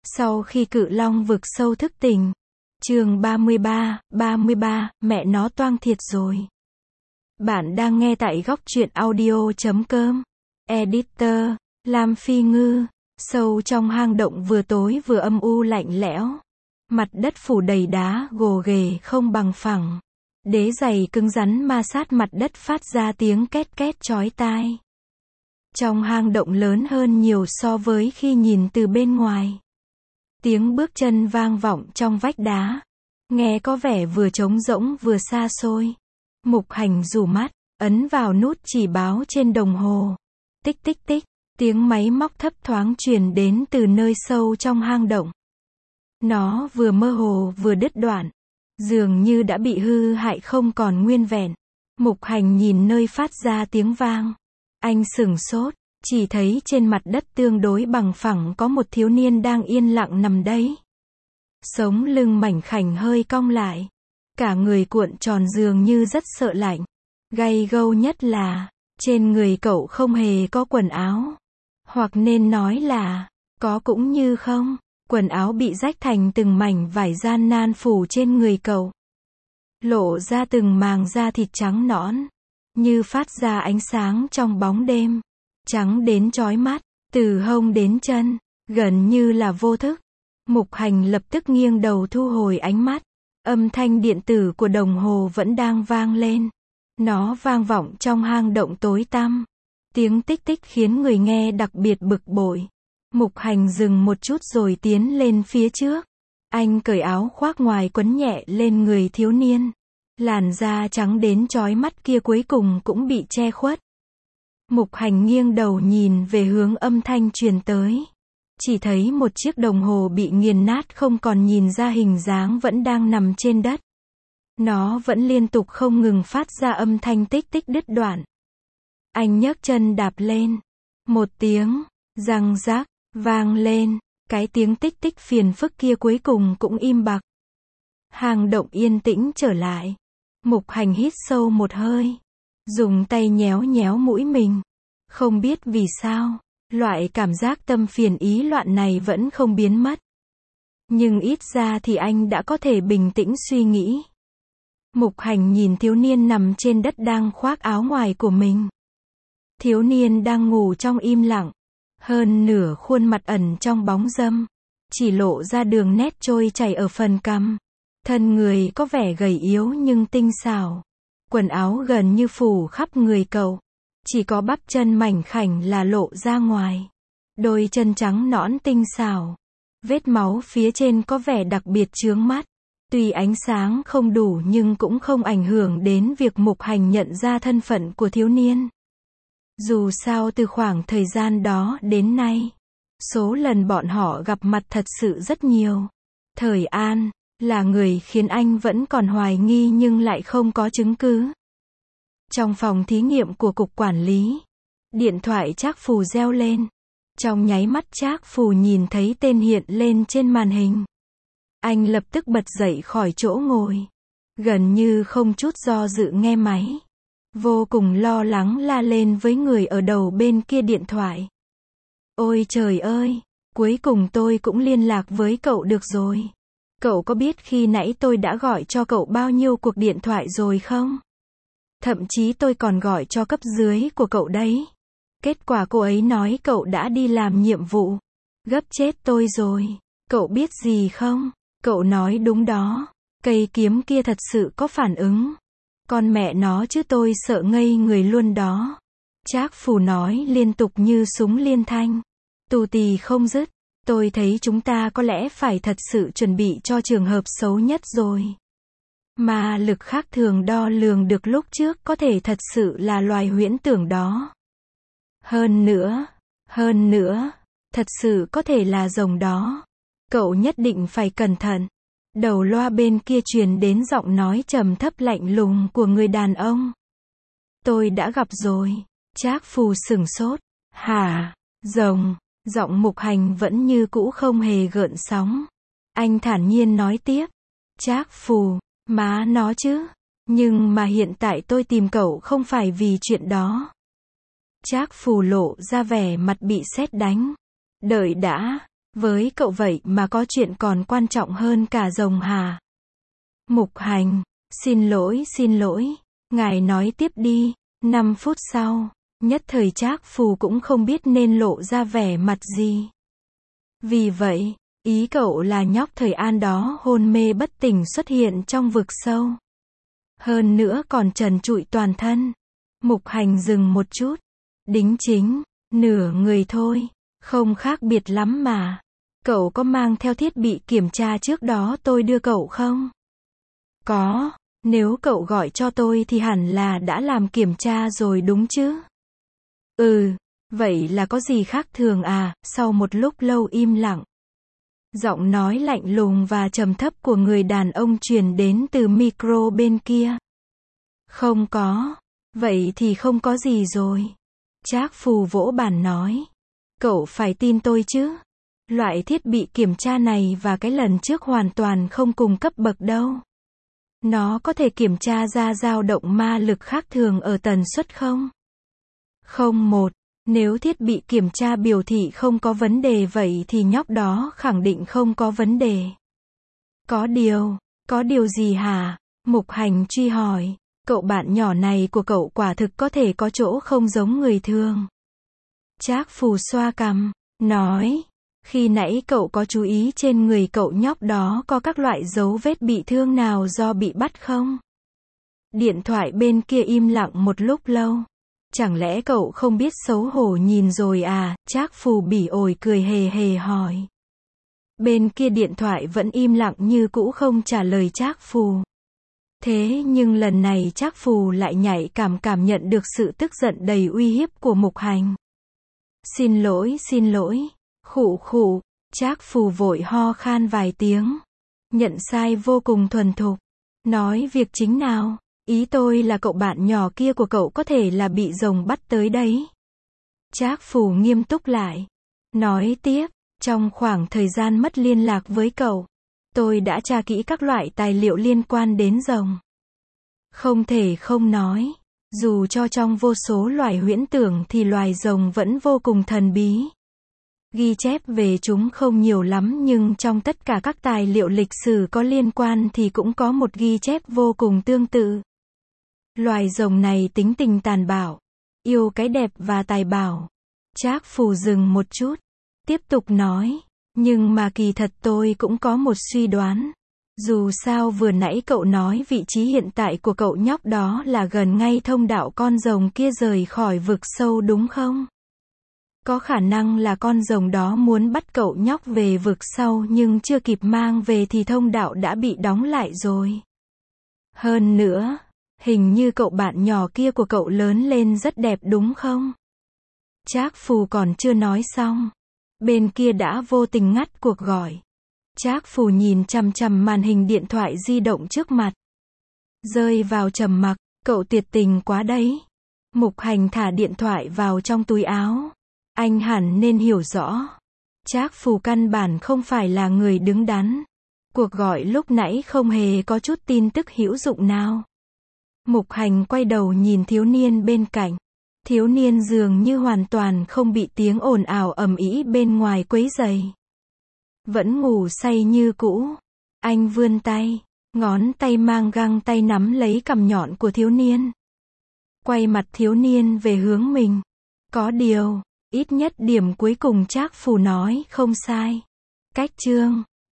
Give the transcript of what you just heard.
Sau khi Cự Long vực sâu thức tỉnh. Chương 33, mẹ nó toang thiệt rồi. Bạn đang nghe tại góc truyện audio.com. Editor, Lam Phi Ngư. Sâu trong hang động vừa tối vừa âm u lạnh lẽo. Mặt đất phủ đầy đá gồ ghề không bằng phẳng. Đế giày cứng rắn ma sát mặt đất phát ra tiếng két két chói tai. Trong hang động lớn hơn nhiều so với khi nhìn từ bên ngoài. Tiếng bước chân vang vọng trong vách đá. Nghe có vẻ vừa trống rỗng vừa xa xôi. Mục Hành rủ mắt, ấn vào nút chỉ báo trên đồng hồ. Tích tích tích, tiếng máy móc thấp thoáng truyền đến từ nơi sâu trong hang động. Nó vừa mơ hồ vừa đứt đoạn. Dường như đã bị hư hại không còn nguyên vẹn. Mục Hành nhìn nơi phát ra tiếng vang. Anh sửng sốt, chỉ thấy trên mặt đất tương đối bằng phẳng có một thiếu niên đang yên lặng nằm đấy. Sống lưng mảnh khảnh hơi cong lại. Cả người cuộn tròn dường như rất sợ lạnh. Gay gâu nhất là, trên người cậu không hề có quần áo. Hoặc nên nói là, có cũng như không. Quần áo bị rách thành từng mảnh vải gian nan phủ trên người cậu. Lộ ra từng màng da thịt trắng nõn. Như phát ra ánh sáng trong bóng đêm. Trắng đến chói mắt, từ hông đến chân, gần như là vô thức. Mục Hành lập tức nghiêng đầu thu hồi ánh mắt. Âm thanh điện tử của đồng hồ vẫn đang vang lên. Nó vang vọng trong hang động tối tăm. Tiếng tích tích khiến người nghe đặc biệt bực bội. Mục Hành dừng một chút rồi tiến lên phía trước. Anh cởi áo khoác ngoài quấn nhẹ lên người thiếu niên. Làn da trắng đến chói mắt kia cuối cùng cũng bị che khuất. Mục Hành nghiêng đầu nhìn về hướng âm thanh truyền tới. Chỉ thấy một chiếc đồng hồ bị nghiền nát không còn nhìn ra hình dáng vẫn đang nằm trên đất. Nó vẫn liên tục không ngừng phát ra âm thanh tích tích đứt đoạn. Anh nhấc chân đạp lên. Một tiếng, răng rác, vang lên. Cái tiếng tích tích phiền phức kia cuối cùng cũng im bặt. Hang động yên tĩnh trở lại. Mục Hành hít sâu một hơi. Dùng tay nhéo nhéo mũi mình. Không biết vì sao, loại cảm giác tâm phiền ý loạn này vẫn không biến mất. Nhưng ít ra thì anh đã có thể bình tĩnh suy nghĩ. Mục Hành nhìn thiếu niên nằm trên đất đang khoác áo ngoài của mình. Thiếu niên đang ngủ trong im lặng. Hơn nửa khuôn mặt ẩn trong bóng râm. Chỉ lộ ra đường nét trôi chảy ở phần cằm. Thân người có vẻ gầy yếu nhưng tinh xảo. Quần áo gần như phủ khắp người cậu. Chỉ có bắp chân mảnh khảnh là lộ ra ngoài. Đôi chân trắng nõn tinh xảo. Vết máu phía trên có vẻ đặc biệt chướng mắt. Tuy ánh sáng không đủ nhưng cũng không ảnh hưởng đến việc Mục Hành nhận ra thân phận của thiếu niên. Dù sao từ khoảng thời gian đó đến nay, số lần bọn họ gặp mặt thật sự rất nhiều. Thời An là người khiến anh vẫn còn hoài nghi nhưng lại không có chứng cứ. Trong phòng thí nghiệm của cục quản lý, điện thoại Trác Phù reo lên. Trong nháy mắt Trác Phù nhìn thấy tên hiện lên trên màn hình. Anh lập tức bật dậy khỏi chỗ ngồi. Gần như không chút do dự nghe máy. Vô cùng lo lắng la lên với người ở đầu bên kia điện thoại. Ôi trời ơi, cuối cùng tôi cũng liên lạc với cậu được rồi. Cậu có biết khi nãy tôi đã gọi cho cậu bao nhiêu cuộc điện thoại rồi không? Thậm chí tôi còn gọi cho cấp dưới của cậu đấy. Kết quả cô ấy nói cậu đã đi làm nhiệm vụ. Gấp chết tôi rồi. Cậu biết gì không? Cậu nói đúng đó. Cây kiếm kia thật sự có phản ứng. Con mẹ nó chứ tôi sợ ngây người luôn đó. Trác Phù nói liên tục như súng liên thanh. Tù tì không dứt. Tôi thấy chúng ta có lẽ phải thật sự chuẩn bị cho trường hợp xấu nhất rồi. Mà lực khác thường đo lường được lúc trước có thể thật sự là loài huyễn tưởng đó. Hơn nữa, thật sự có thể là rồng đó. Cậu nhất định phải cẩn thận. Đầu loa bên kia truyền đến giọng nói trầm thấp lạnh lùng của người đàn ông. Tôi đã gặp rồi. Trác Phù sửng sốt. Hả? Rồng? Giọng Mục Hành vẫn như cũ không hề gợn sóng. Anh thản nhiên nói tiếp. Trác Phù, má nó chứ. Nhưng mà hiện tại tôi tìm cậu không phải vì chuyện đó. Trác Phù lộ ra vẻ mặt bị sét đánh. Đợi đã, Với cậu vậy mà có chuyện còn quan trọng hơn cả rồng hả? Mục Hành, xin lỗi, ngài nói tiếp đi. 5 phút sau, nhất thời Trác Phù cũng không biết nên lộ ra vẻ mặt gì. Vì vậy, ý cậu là nhóc thời An đó hôn mê bất tỉnh xuất hiện trong vực sâu. Hơn nữa còn trần trụi toàn thân. Mục Hành dừng một chút. Đính chính, nửa người thôi, không khác biệt lắm mà. Cậu có mang theo thiết bị kiểm tra trước đó tôi đưa cậu không? Có, nếu cậu gọi cho tôi thì hẳn là đã làm kiểm tra rồi đúng chứ? Ừ, vậy là có gì khác thường à? Sau một lúc lâu im lặng, giọng nói lạnh lùng và trầm thấp của người đàn ông truyền đến từ micro bên kia. Không có. Vậy thì không có gì rồi. Trác Phù vỗ bàn nói. Cậu phải tin tôi chứ. Loại thiết bị kiểm tra này và cái lần trước hoàn toàn không cùng cấp bậc đâu. Nó có thể kiểm tra ra dao động ma lực khác thường ở tần suất không? Không một. Nếu thiết bị kiểm tra biểu thị không có vấn đề vậy thì nhóc đó khẳng định không có vấn đề. Có điều gì hả? Mục Hành truy hỏi. Cậu bạn nhỏ này của cậu quả thực có thể có chỗ không giống người thường. Trác Phù xoa cằm, nói. Khi nãy cậu có chú ý trên người cậu nhóc đó có các loại dấu vết bị thương nào do bị bắt không? Điện thoại bên kia im lặng một lúc lâu. Chẳng lẽ cậu không biết xấu hổ nhìn rồi à? Trác Phù bỉ ổi cười hề hề hỏi. Bên kia điện thoại vẫn im lặng như cũ không trả lời Trác Phù. Thế nhưng lần này Trác Phù lại nhạy cảm nhận được sự tức giận đầy uy hiếp của Mục Hành. Xin lỗi. Khụ. Trác Phù vội ho khan vài tiếng. Nhận sai vô cùng thuần thục. Nói việc chính nào? Ý tôi là cậu bạn nhỏ kia của cậu có thể là bị rồng bắt tới đấy. Trác Phù nghiêm túc lại. Nói tiếp, trong khoảng thời gian mất liên lạc với cậu, tôi đã tra kỹ các loại tài liệu liên quan đến rồng. Không thể không nói, dù cho trong vô số loài huyễn tưởng thì loài rồng vẫn vô cùng thần bí. Ghi chép về chúng không nhiều lắm nhưng trong tất cả các tài liệu lịch sử có liên quan thì cũng có một ghi chép vô cùng tương tự. Loài rồng này tính tình tàn bạo, yêu cái đẹp và tài bảo. Trác Phù dừng một chút, tiếp tục nói, nhưng mà kỳ thật tôi cũng có một suy đoán. Dù sao vừa nãy cậu nói vị trí hiện tại của cậu nhóc đó là gần ngay thông đạo con rồng kia rời khỏi vực sâu đúng không? Có khả năng là con rồng đó muốn bắt cậu nhóc về vực sâu nhưng chưa kịp mang về thì thông đạo đã bị đóng lại rồi. Hơn nữa, hình như cậu bạn nhỏ kia của cậu lớn lên rất đẹp đúng không? Trác Phù còn chưa nói xong. Bên kia đã vô tình ngắt cuộc gọi. Trác Phù nhìn chằm chằm màn hình điện thoại di động trước mặt. Rơi vào trầm mặc, cậu tuyệt tình quá đấy. Mục Hành thả điện thoại vào trong túi áo. Anh hẳn nên hiểu rõ. Trác Phù căn bản không phải là người đứng đắn. Cuộc gọi lúc nãy không hề có chút tin tức hữu dụng nào. Mục Hành quay đầu nhìn thiếu niên bên cạnh. Thiếu niên dường như hoàn toàn không bị tiếng ồn ào ầm ĩ bên ngoài quấy rầy. Vẫn ngủ say như cũ. Anh vươn tay, ngón tay mang găng tay nắm lấy cằm nhọn của thiếu niên. Quay mặt thiếu niên về hướng mình. Có điều, ít nhất điểm cuối cùng Trác Phù nói không sai. Cách chương